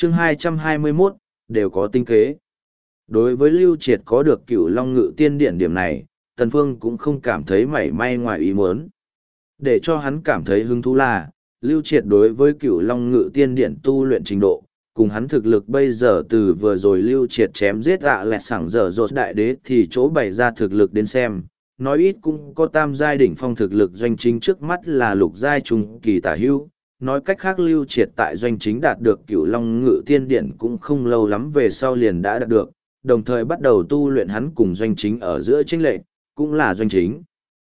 chương 221, đều có tinh kế. Đối với Lưu Triệt có được Cửu Long Ngự Tiên Điển điểm này, Tần Phương cũng không cảm thấy mảy may ngoài ý muốn. Để cho hắn cảm thấy hứng thú là, Lưu Triệt đối với Cửu Long Ngự Tiên Điển tu luyện trình độ, cùng hắn thực lực bây giờ từ vừa rồi Lưu Triệt chém giết lẹt sảng dở dột đại đế thì chỗ bày ra thực lực đến xem, nói ít cũng có tam giai đỉnh phong thực lực doanh chính trước mắt là lục giai trung kỳ tả hữu. Nói cách khác Lưu Triệt tại doanh chính đạt được Cửu Long Ngự Tiên Điển cũng không lâu lắm về sau liền đã đạt được, đồng thời bắt đầu tu luyện hắn cùng doanh chính ở giữa chênh lệch, cũng là doanh chính.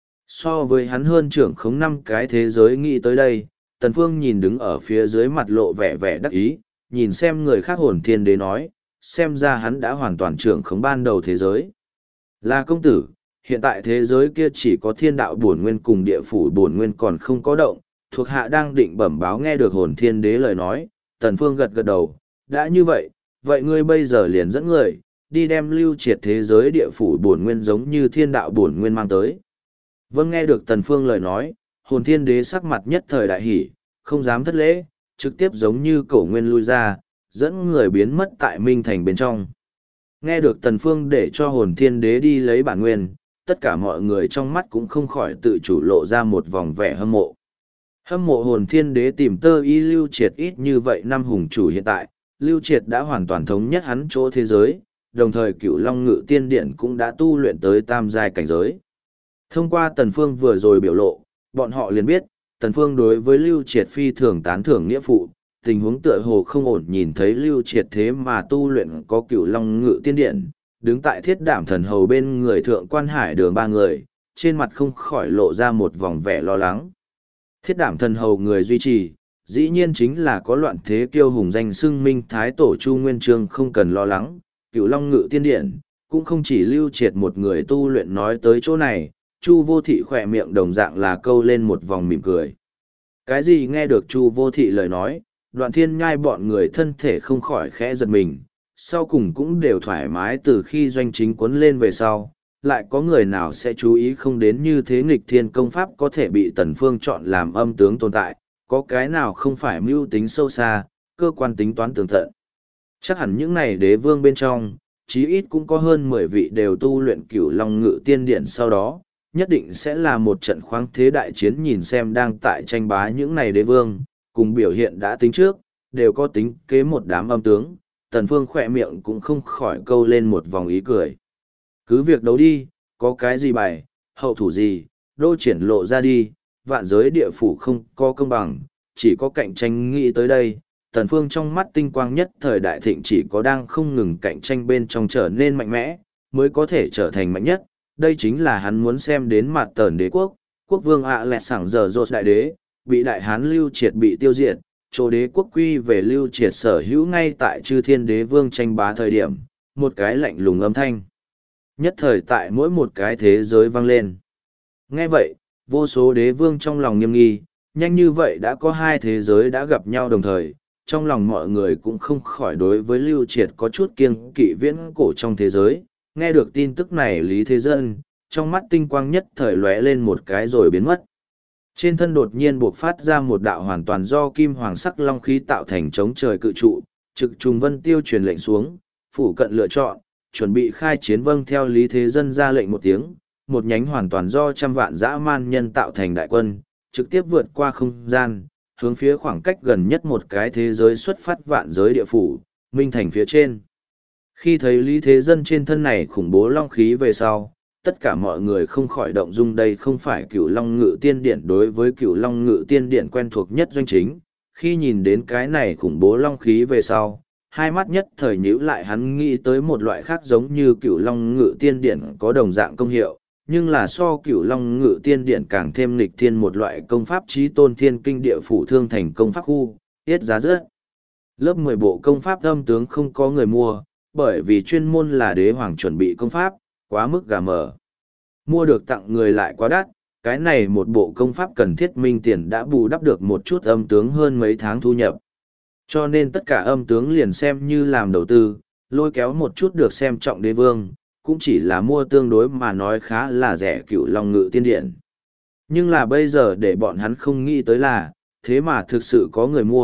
So với hắn hơn trưởng khống 5 cái thế giới nghĩ tới đây, Tần Phương nhìn đứng ở phía dưới mặt lộ vẻ vẻ đắc ý, nhìn xem người khác Hồn Thiên Đế nói, xem ra hắn đã hoàn toàn trưởng khống ban đầu thế giới. Là công tử, hiện tại thế giới kia chỉ có thiên đạo bổn nguyên cùng địa phủ bổn nguyên còn không có động, thuộc hạ đang định bẩm báo. Nghe được Hồn Thiên Đế lời nói, Tần Phương gật gật đầu, đã như vậy, vậy ngươi bây giờ liền dẫn người, đi đem Lưu Triệt thế giới địa phủ bổn nguyên giống như thiên đạo bổn nguyên mang tới. Vâng, nghe được Tần Phương lời nói, Hồn Thiên Đế sắc mặt nhất thời đại hỉ, không dám thất lễ, trực tiếp giống như cổ nguyên lui ra, dẫn người biến mất tại Minh Thành bên trong. Nghe được Tần Phương để cho Hồn Thiên Đế đi lấy bản nguyên, tất cả mọi người trong mắt cũng không khỏi tự chủ lộ ra một vòng vẻ hâm mộ. Hâm mộ Hồn Thiên Đế tìm tơ y Lưu Triệt ít như vậy năm hùng chủ hiện tại, Lưu Triệt đã hoàn toàn thống nhất hắn chỗ thế giới, đồng thời Cửu Long Ngự Tiên Điện cũng đã tu luyện tới tam giai cảnh giới. Thông qua Tần Phương vừa rồi biểu lộ, bọn họ liền biết, Tần Phương đối với Lưu Triệt phi thường tán thưởng nghĩa phụ, tình huống tựa hồ không ổn nhìn thấy Lưu Triệt thế mà tu luyện có Cửu Long Ngự Tiên Điện, đứng tại Thiết Đảm Thần Hầu bên người Thượng Quan Hải Đường ba người, trên mặt không khỏi lộ ra một vòng vẻ lo lắng. Thiết Đảm Thần Hầu người duy trì, dĩ nhiên chính là có loạn thế kiêu hùng danh xưng Minh Thái Tổ Chu Nguyên Chương, không cần lo lắng, Cửu Long Ngự Tiên Điện cũng không chỉ Lưu Triệt một người tu luyện. Nói tới chỗ này, Chu Vô Thị khỏe miệng đồng dạng là câu lên một vòng mỉm cười. Cái gì? Nghe được Chu Vô Thị lời nói, Đoạn Thiên Nhai bọn người thân thể không khỏi khẽ giật mình, sau cùng cũng đều thoải mái. Từ khi doanh chính cuốn lên về sau, lại có người nào sẽ chú ý không đến như thế nghịch thiên công pháp có thể bị Tần Phương chọn làm âm tướng tồn tại, có cái nào không phải mưu tính sâu xa, cơ quan tính toán tường tận. Chắc hẳn những này đế vương bên trong, chí ít cũng có hơn 10 vị đều tu luyện Cửu Long Ngự Tiên Điện, sau đó nhất định sẽ là một trận khoáng thế đại chiến. Nhìn xem đang tại tranh bá những này đế vương, cùng biểu hiện đã tính trước, đều có tính kế một đám âm tướng, Tần Phương khỏe miệng cũng không khỏi câu lên một vòng ý cười. Cứ việc đấu đi, có cái gì bài, hậu thủ gì, đô triển lộ ra đi, vạn giới địa phủ không có công bằng, chỉ có cạnh tranh. Nghĩ tới đây, Tần Phương trong mắt tinh quang nhất thời đại thịnh, chỉ có đang không ngừng cạnh tranh bên trong trở nên mạnh mẽ, mới có thể trở thành mạnh nhất. Đây chính là hắn muốn xem đến mặt Tần đế quốc, quốc vương lẹt sảng dở dột đại đế, bị đại hán Lưu Triệt bị tiêu diệt, chỗ đế quốc quy về Lưu Triệt sở hữu. Ngay tại chư thiên đế vương tranh bá thời điểm, một cái lạnh lùng âm thanh nhất thời tại mỗi một cái thế giới vang lên. Nghe vậy, vô số đế vương trong lòng nghiêm nghi, nhanh như vậy đã có hai thế giới đã gặp nhau đồng thời, trong lòng mọi người cũng không khỏi đối với Lưu Triệt có chút kiêng kỵ viễn cổ trong thế giới. Nghe được tin tức này, Lý Thế Dân, trong mắt tinh quang nhất thời lóe lên một cái rồi biến mất. Trên thân đột nhiên buộc phát ra một đạo hoàn toàn do kim hoàng sắc long khí tạo thành chống trời cự trụ, trực trùng vân tiêu truyền lệnh xuống, phủ cận lựa chọn, chuẩn bị khai chiến. Vâng, theo Lý Thế Dân ra lệnh một tiếng, một nhánh hoàn toàn do trăm vạn dã man nhân tạo thành đại quân, trực tiếp vượt qua không gian, hướng phía khoảng cách gần nhất một cái thế giới xuất phát, vạn giới địa phủ, Minh Thành phía trên. Khi thấy Lý Thế Dân trên thân này khủng bố long khí về sau, tất cả mọi người không khỏi động dung. Đây không phải Cửu Long Ngự Tiên Điện. Đối với Cửu Long Ngự Tiên Điện quen thuộc nhất doanh chính, khi nhìn đến cái này khủng bố long khí về sau, hai mắt nhất thời nhíu lại. Hắn nghĩ tới một loại khác giống như Cửu Long Ngự Tiên Điện có đồng dạng công hiệu, nhưng là so Cửu Long Ngự Tiên Điện càng thêm nghịch thiên một loại công pháp, Chí Tôn Thiên Kinh Địa Phủ Thương Thành công pháp khu, tiết giá rất. Lớp 10 bộ công pháp âm tướng không có người mua, bởi vì chuyên môn là đế hoàng chuẩn bị công pháp, quá mức gà mờ. Mua được tặng người lại quá đắt, cái này một bộ công pháp cần thiết minh tiền đã bù đắp được một chút âm tướng hơn mấy tháng thu nhập. Cho nên tất cả âm tướng liền xem như làm đầu tư, lôi kéo một chút được xem trọng đế vương, cũng chỉ là mua tương đối mà nói khá là rẻ Cửu Long Ngự Tiên Điện. Nhưng là bây giờ để bọn hắn không nghĩ tới là, thế mà thực sự có người mua,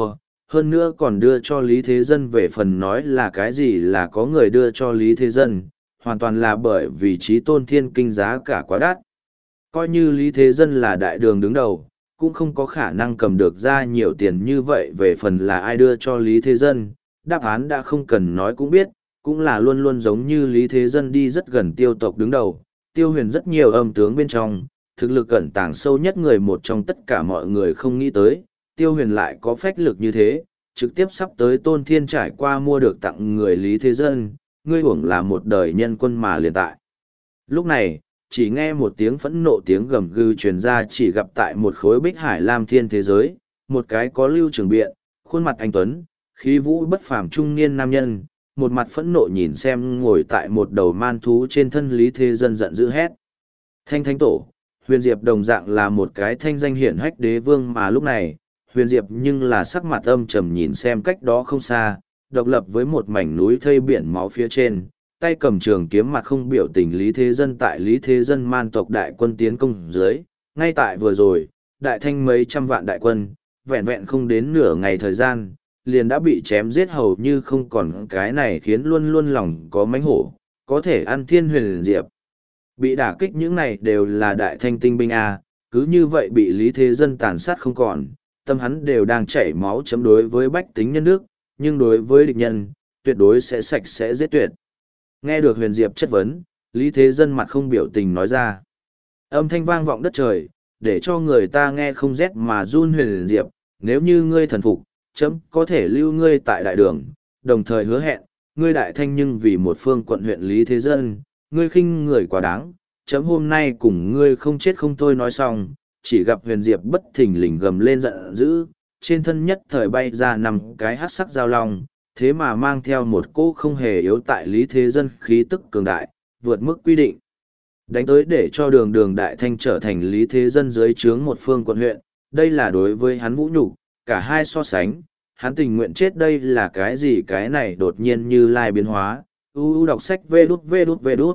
hơn nữa còn đưa cho Lý Thế Dân về phần nói là cái gì là có người đưa cho Lý Thế Dân, hoàn toàn là bởi vì trí tôn thiên kinh giá cả quá đắt. Coi như Lý Thế Dân là đại đường đứng đầu, cũng không có khả năng cầm được ra nhiều tiền như vậy về phần là ai đưa cho Lý Thế Dân, đáp án đã không cần nói cũng biết, cũng là luôn luôn giống như Lý Thế Dân đi rất gần Tiêu tộc đứng đầu, Tiêu Huyền rất nhiều âm tướng bên trong, thực lực ẩn tàng sâu nhất người một trong tất cả mọi người không nghĩ tới, Tiêu Huyền lại có phách lực như thế, trực tiếp sắp tới Tôn Thiên trải qua mua được tặng người Lý Thế Dân, ngươi hưởng là một đời nhân quân mà liền tại. Lúc này, chỉ nghe một tiếng phẫn nộ tiếng gầm gừ truyền ra chỉ gặp tại một khối bích hải lam thiên thế giới, một cái có lưu trường biện, khuôn mặt anh tuấn, khí vũ bất phàm trung niên nam nhân, một mặt phẫn nộ nhìn xem ngồi tại một đầu man thú trên thân Lý Thế Dân giận dữ hét. Thanh Thánh Tổ, Huyền Diệp đồng dạng là một cái thanh danh hiển hách đế vương mà lúc này, Huyền Diệp nhưng là sắc mặt âm trầm nhìn xem cách đó không xa, độc lập với một mảnh núi thây biển máu phía trên, tay cầm trường kiếm mặt không biểu tình Lý Thế Dân tại Lý Thế Dân man tộc đại quân tiến công dưới, ngay tại vừa rồi, đại thanh mấy trăm vạn đại quân, vẹn vẹn không đến nửa ngày thời gian, liền đã bị chém giết hầu như không còn cái này khiến luôn luôn lòng có mánh hổ, có thể ăn thiên huyền diệp. Bị đả kích những này đều là đại thanh tinh binh A, cứ như vậy bị Lý Thế Dân tàn sát không còn, tâm hắn đều đang chảy máu chấm đối với bách tính nhân đức, nhưng đối với địch nhân, tuyệt đối sẽ sạch sẽ giết tuyệt. Nghe được Huyền Diệp chất vấn, Lý Thế Dân mặt không biểu tình nói ra. Âm thanh vang vọng đất trời, để cho người ta nghe không rét mà run. Huyền Diệp, nếu như ngươi thần phục, chấm có thể lưu ngươi tại đại đường, đồng thời hứa hẹn, ngươi đại thanh nhưng vì một phương quận huyện Lý Thế Dân, ngươi khinh người quá đáng, chấm hôm nay cùng ngươi không chết không thôi nói xong, chỉ gặp Huyền Diệp bất thình lình gầm lên giận dữ, trên thân nhất thời bay ra 5 cái hắc sắc dao long, thế mà mang theo một cỗ không hề yếu tại Lý Thế Dân khí tức cường đại, vượt mức quy định. Đánh tới để cho đường đường đại thanh trở thành Lý Thế Dân dưới trướng một phương quận huyện, đây là đối với hắn vũ nhục, cả hai so sánh, hắn tình nguyện chết đây là cái gì cái này đột nhiên như lai biến hóa, đọc sách vê đút.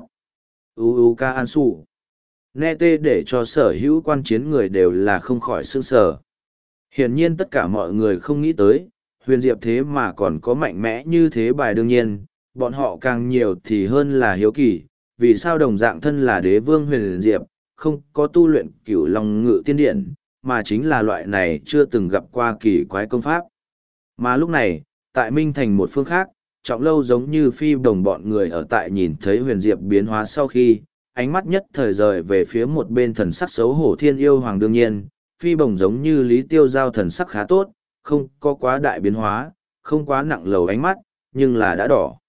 Ca An Sủ. Nghe tê để cho sở hữu quan chiến người đều là không khỏi sương sở. Hiển nhiên tất cả mọi người không nghĩ tới, Huyền Diệp thế mà còn có mạnh mẽ như thế bài đương nhiên, bọn họ càng nhiều thì hơn là hiếu kỳ, vì sao đồng dạng thân là đế vương Huyền Diệp, không có tu luyện cửu long ngự tiên điện, mà chính là loại này chưa từng gặp qua kỳ quái công pháp. Mà lúc này, tại Minh Thành một phương khác, Trọng Lâu giống như phi đồng bọn người ở tại nhìn thấy Huyền Diệp biến hóa sau khi, ánh mắt nhất thời rời về phía một bên thần sắc xấu hổ Thiên Yêu Hoàng đương nhiên, phi bồng giống như Lý Tiêu Giao thần sắc khá tốt, không có quá đại biến hóa, không quá nặng lầu ánh mắt, nhưng là đã đỏ.